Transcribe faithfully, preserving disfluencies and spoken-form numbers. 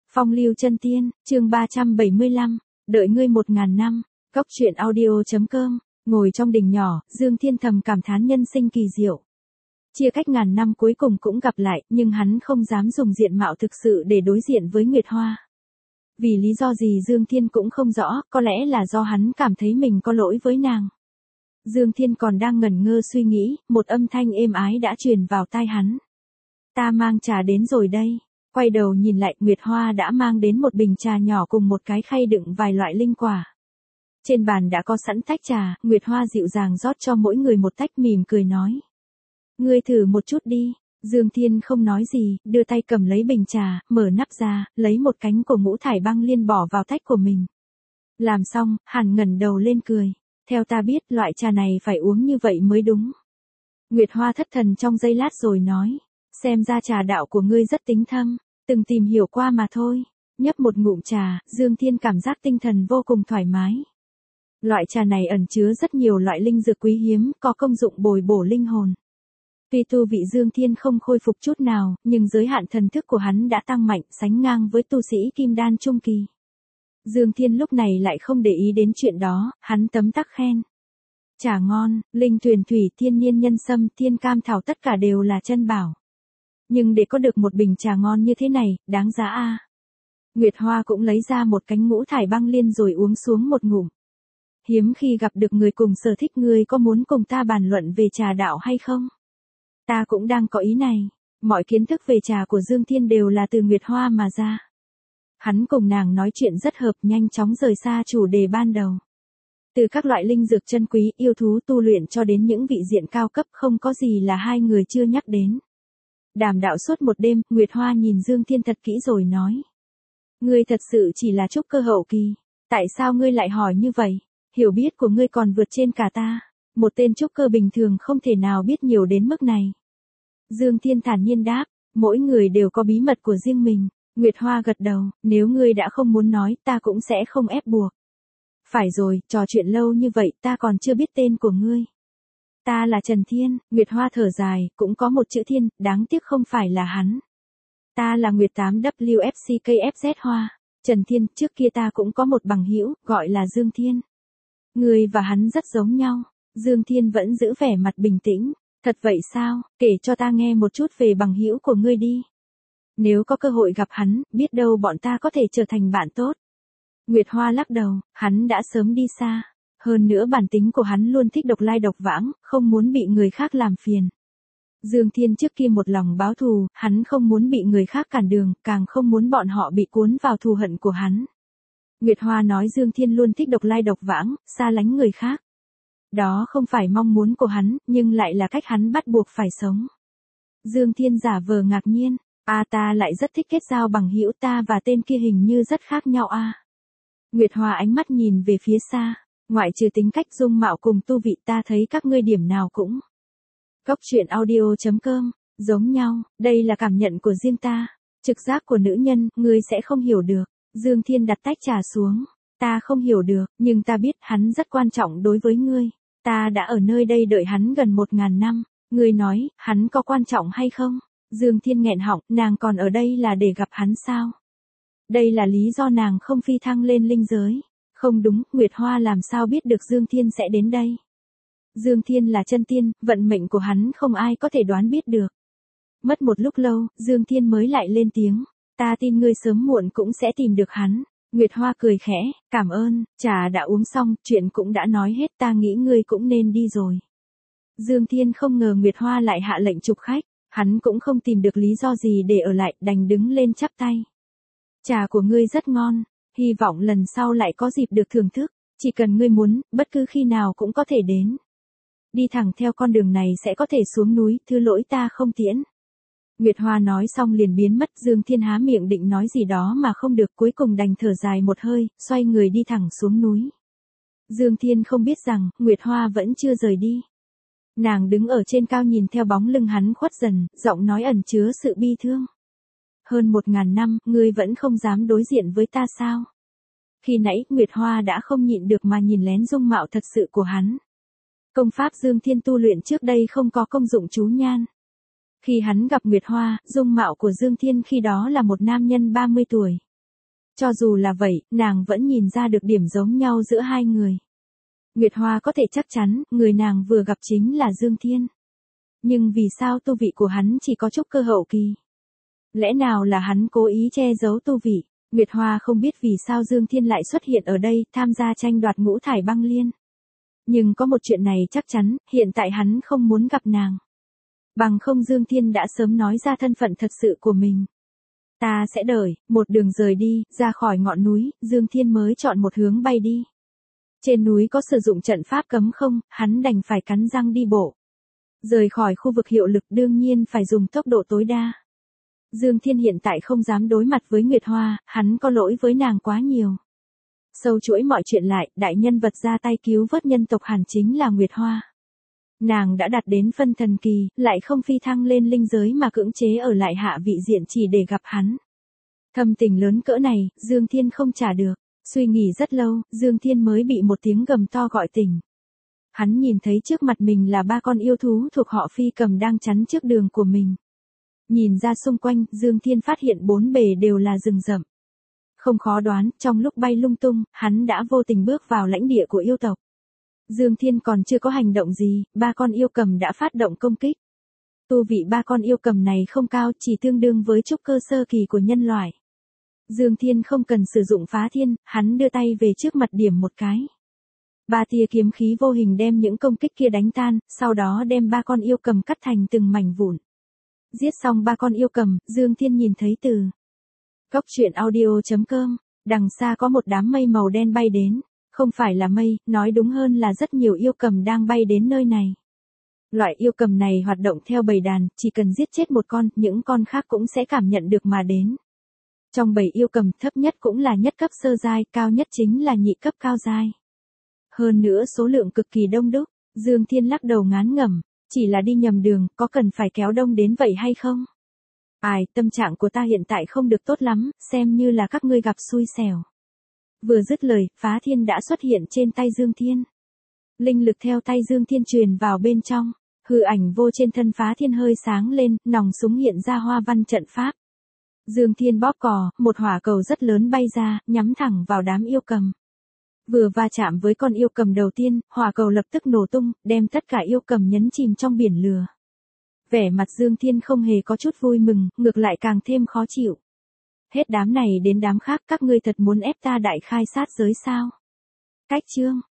Phong lưu chân tiên, chương ba trăm bảy mươi lăm, đợi ngươi một ngàn năm, Cốc truyện audio.com, ngồi trong đình nhỏ, Dương Thiên thầm cảm thán nhân sinh kỳ diệu. Chia cách ngàn năm cuối cùng cũng gặp lại, nhưng hắn không dám dùng diện mạo thực sự để đối diện với Nguyệt Hoa. Vì lý do gì Dương Thiên cũng không rõ, có lẽ là do hắn cảm thấy mình có lỗi với nàng. Dương Thiên còn đang ngẩn ngơ suy nghĩ, một âm thanh êm ái đã truyền vào tai hắn. Ta mang trà đến rồi đây. Quay đầu nhìn lại, Nguyệt Hoa đã mang đến một bình trà nhỏ cùng một cái khay đựng vài loại linh quả. Trên bàn đã có sẵn tách trà, Nguyệt Hoa dịu dàng rót cho mỗi người một tách, mỉm cười nói. Ngươi thử một chút đi. Dương Thiên không nói gì, đưa tay cầm lấy bình trà, mở nắp ra, lấy một cánh của ngũ thải băng liên bỏ vào tách của mình. Làm xong, hắn ngẩng đầu lên cười. Theo ta biết, loại trà này phải uống như vậy mới đúng. Nguyệt Hoa thất thần trong giây lát rồi nói. Xem ra trà đạo của ngươi rất tính thâm, từng tìm hiểu qua mà thôi. Nhấp một ngụm trà, Dương Thiên cảm giác tinh thần vô cùng thoải mái. Loại trà này ẩn chứa rất nhiều loại linh dược quý hiếm, có công dụng bồi bổ linh hồn. Tuy tu vị Dương Thiên không khôi phục chút nào, nhưng giới hạn thần thức của hắn đã tăng mạnh, sánh ngang với tu sĩ kim đan trung kỳ. Dương Thiên lúc này lại không để ý đến chuyện đó, hắn tấm tắc khen. Trà ngon, linh tuyền thủy, thiên niên nhân sâm, thiên cam thảo tất cả đều là chân bảo. Nhưng để có được một bình trà ngon như thế này, đáng giá a. Nguyệt Hoa cũng lấy ra một cánh ngũ thải băng liên rồi uống xuống một ngụm. Hiếm khi gặp được người cùng sở thích, ngươi có muốn cùng ta bàn luận về trà đạo hay không? Ta cũng đang có ý này. Mọi kiến thức về trà của Dương Thiên đều là từ Nguyệt Hoa mà ra. Hắn cùng nàng nói chuyện rất hợp, nhanh chóng rời xa chủ đề ban đầu. Từ các loại linh dược chân quý, yêu thú tu luyện cho đến những vị diện cao cấp, không có gì là hai người chưa nhắc đến. Đàm đạo suốt một đêm, Nguyệt Hoa nhìn Dương Thiên thật kỹ rồi nói. Ngươi thật sự chỉ là trúc cơ hậu kỳ. Tại sao ngươi lại hỏi như vậy? Hiểu biết của ngươi còn vượt trên cả ta. Một tên trúc cơ bình thường không thể nào biết nhiều đến mức này. Dương Thiên thản nhiên đáp, mỗi người đều có bí mật của riêng mình. Nguyệt Hoa gật đầu, nếu ngươi đã không muốn nói, ta cũng sẽ không ép buộc. Phải rồi, trò chuyện lâu như vậy, ta còn chưa biết tên của ngươi. Ta là Trần Thiên. Nguyệt Hoa thở dài, cũng có một chữ Thiên, đáng tiếc không phải là hắn. Ta là Nguyệt tám W F C K F Z Hoa. Trần Thiên, trước kia ta cũng có một bằng hữu, gọi là Dương Thiên. Ngươi và hắn rất giống nhau. Dương Thiên vẫn giữ vẻ mặt bình tĩnh. Thật vậy sao, kể cho ta nghe một chút về bằng hữu của ngươi đi. Nếu có cơ hội gặp hắn, biết đâu bọn ta có thể trở thành bạn tốt. Nguyệt Hoa lắc đầu, hắn đã sớm đi xa. Hơn nữa bản tính của hắn luôn thích độc lai độc vãng, không muốn bị người khác làm phiền. Dương Thiên trước kia một lòng báo thù, hắn không muốn bị người khác cản đường, càng không muốn bọn họ bị cuốn vào thù hận của hắn. Nguyệt Hoa nói Dương Thiên luôn thích độc lai độc vãng, xa lánh người khác. Đó không phải mong muốn của hắn, nhưng lại là cách hắn bắt buộc phải sống. Dương Thiên giả vờ ngạc nhiên, a ta lại rất thích kết giao bằng hữu, ta và tên kia hình như rất khác nhau a. Nguyệt Hoa ánh mắt nhìn về phía xa, ngoại trừ tính cách dung mạo cùng tu vị, ta thấy các ngươi điểm nào cũng. Cốc truyện audio.com, giống nhau, đây là cảm nhận của riêng ta, trực giác của nữ nhân, ngươi sẽ không hiểu được. Dương Thiên đặt tách trà xuống, ta không hiểu được, nhưng ta biết hắn rất quan trọng đối với ngươi. Ta đã ở nơi đây đợi hắn gần một ngàn năm, ngươi nói, hắn có quan trọng hay không? Dương Thiên nghẹn họng, nàng còn ở đây là để gặp hắn sao? Đây là lý do nàng không phi thăng lên linh giới. Không đúng, Nguyệt Hoa làm sao biết được Dương Thiên sẽ đến đây? Dương Thiên là chân tiên, vận mệnh của hắn không ai có thể đoán biết được. Mất một lúc lâu, Dương Thiên mới lại lên tiếng. Ta tin ngươi sớm muộn cũng sẽ tìm được hắn. Nguyệt Hoa cười khẽ, cảm ơn, trà đã uống xong, chuyện cũng đã nói hết, ta nghĩ ngươi cũng nên đi rồi. Dương Thiên không ngờ Nguyệt Hoa lại hạ lệnh trục khách, hắn cũng không tìm được lý do gì để ở lại, đành đứng lên chắp tay. Trà của ngươi rất ngon, hy vọng lần sau lại có dịp được thưởng thức, chỉ cần ngươi muốn, bất cứ khi nào cũng có thể đến. Đi thẳng theo con đường này sẽ có thể xuống núi, thứ lỗi ta không tiễn. Nguyệt Hoa nói xong liền biến mất, Dương Thiên há miệng định nói gì đó mà không được, cuối cùng đành thở dài một hơi, xoay người đi thẳng xuống núi. Dương Thiên không biết rằng, Nguyệt Hoa vẫn chưa rời đi. Nàng đứng ở trên cao nhìn theo bóng lưng hắn khuất dần, giọng nói ẩn chứa sự bi thương. Hơn một ngàn năm, ngươi vẫn không dám đối diện với ta sao? Khi nãy, Nguyệt Hoa đã không nhịn được mà nhìn lén dung mạo thật sự của hắn. Công pháp Dương Thiên tu luyện trước đây không có công dụng chú nhan. Khi hắn gặp Nguyệt Hoa, dung mạo của Dương Thiên khi đó là một nam nhân ba mươi tuổi. Cho dù là vậy, nàng vẫn nhìn ra được điểm giống nhau giữa hai người. Nguyệt Hoa có thể chắc chắn, người nàng vừa gặp chính là Dương Thiên. Nhưng vì sao tu vị của hắn chỉ có trúc cơ hậu kỳ? Lẽ nào là hắn cố ý che giấu tu vị? Nguyệt Hoa không biết vì sao Dương Thiên lại xuất hiện ở đây, tham gia tranh đoạt ngũ thải băng liên. Nhưng có một chuyện này chắc chắn, hiện tại hắn không muốn gặp nàng. Bằng không Dương Thiên đã sớm nói ra thân phận thật sự của mình. Ta sẽ đợi, một đường rời đi, ra khỏi ngọn núi, Dương Thiên mới chọn một hướng bay đi. Trên núi có sử dụng trận pháp cấm không, hắn đành phải cắn răng đi bộ. Rời khỏi khu vực hiệu lực đương nhiên phải dùng tốc độ tối đa. Dương Thiên hiện tại không dám đối mặt với Nguyệt Hoa, hắn có lỗi với nàng quá nhiều. Sâu chuỗi mọi chuyện lại, đại nhân vật ra tay cứu vớt nhân tộc hẳn chính là Nguyệt Hoa. Nàng đã đạt đến phân thần kỳ, lại không phi thăng lên linh giới mà cưỡng chế ở lại hạ vị diện chỉ để gặp hắn. Thâm tình lớn cỡ này, Dương Thiên không trả được. Suy nghĩ rất lâu, Dương Thiên mới bị một tiếng gầm to gọi tỉnh. Hắn nhìn thấy trước mặt mình là ba con yêu thú thuộc họ Phi Cầm đang chắn trước đường của mình. Nhìn ra xung quanh, Dương Thiên phát hiện bốn bề đều là rừng rậm. Không khó đoán, trong lúc bay lung tung, hắn đã vô tình bước vào lãnh địa của yêu tộc. Dương Thiên còn chưa có hành động gì, ba con yêu cầm đã phát động công kích. Tu vị ba con yêu cầm này không cao, chỉ tương đương với trúc cơ sơ kỳ của nhân loại. Dương Thiên không cần sử dụng phá thiên, hắn đưa tay về trước mặt điểm một cái. Ba tia kiếm khí vô hình đem những công kích kia đánh tan, sau đó đem ba con yêu cầm cắt thành từng mảnh vụn. Giết xong ba con yêu cầm, Dương Thiên nhìn thấy từ Cốc truyện audio chấm com, đằng xa có một đám mây màu đen bay đến. Không phải là mây, nói đúng hơn là rất nhiều yêu cầm đang bay đến nơi này. Loại yêu cầm này hoạt động theo bầy đàn, chỉ cần giết chết một con, những con khác cũng sẽ cảm nhận được mà đến. Trong bầy yêu cầm, thấp nhất cũng là nhất cấp sơ giai, cao nhất chính là nhị cấp cao giai. Hơn nữa số lượng cực kỳ đông đúc, Dương Thiên lắc đầu ngán ngẩm, chỉ là đi nhầm đường, có cần phải kéo đông đến vậy hay không? Ai, tâm trạng của ta hiện tại không được tốt lắm, xem như là các ngươi gặp xui xẻo. Vừa dứt lời, phá thiên đã xuất hiện trên tay Dương Thiên. Linh lực theo tay Dương Thiên truyền vào bên trong, hư ảnh vô trên thân phá thiên hơi sáng lên, nòng súng hiện ra hoa văn trận pháp. Dương Thiên bóp cò, một hỏa cầu rất lớn bay ra, nhắm thẳng vào đám yêu cầm. Vừa va chạm với con yêu cầm đầu tiên, hỏa cầu lập tức nổ tung, đem tất cả yêu cầm nhấn chìm trong biển lửa. Vẻ mặt Dương Thiên không hề có chút vui mừng, ngược lại càng thêm khó chịu. Hết đám này đến đám khác, các ngươi thật muốn ép ta đại khai sát giới sao? Cách chương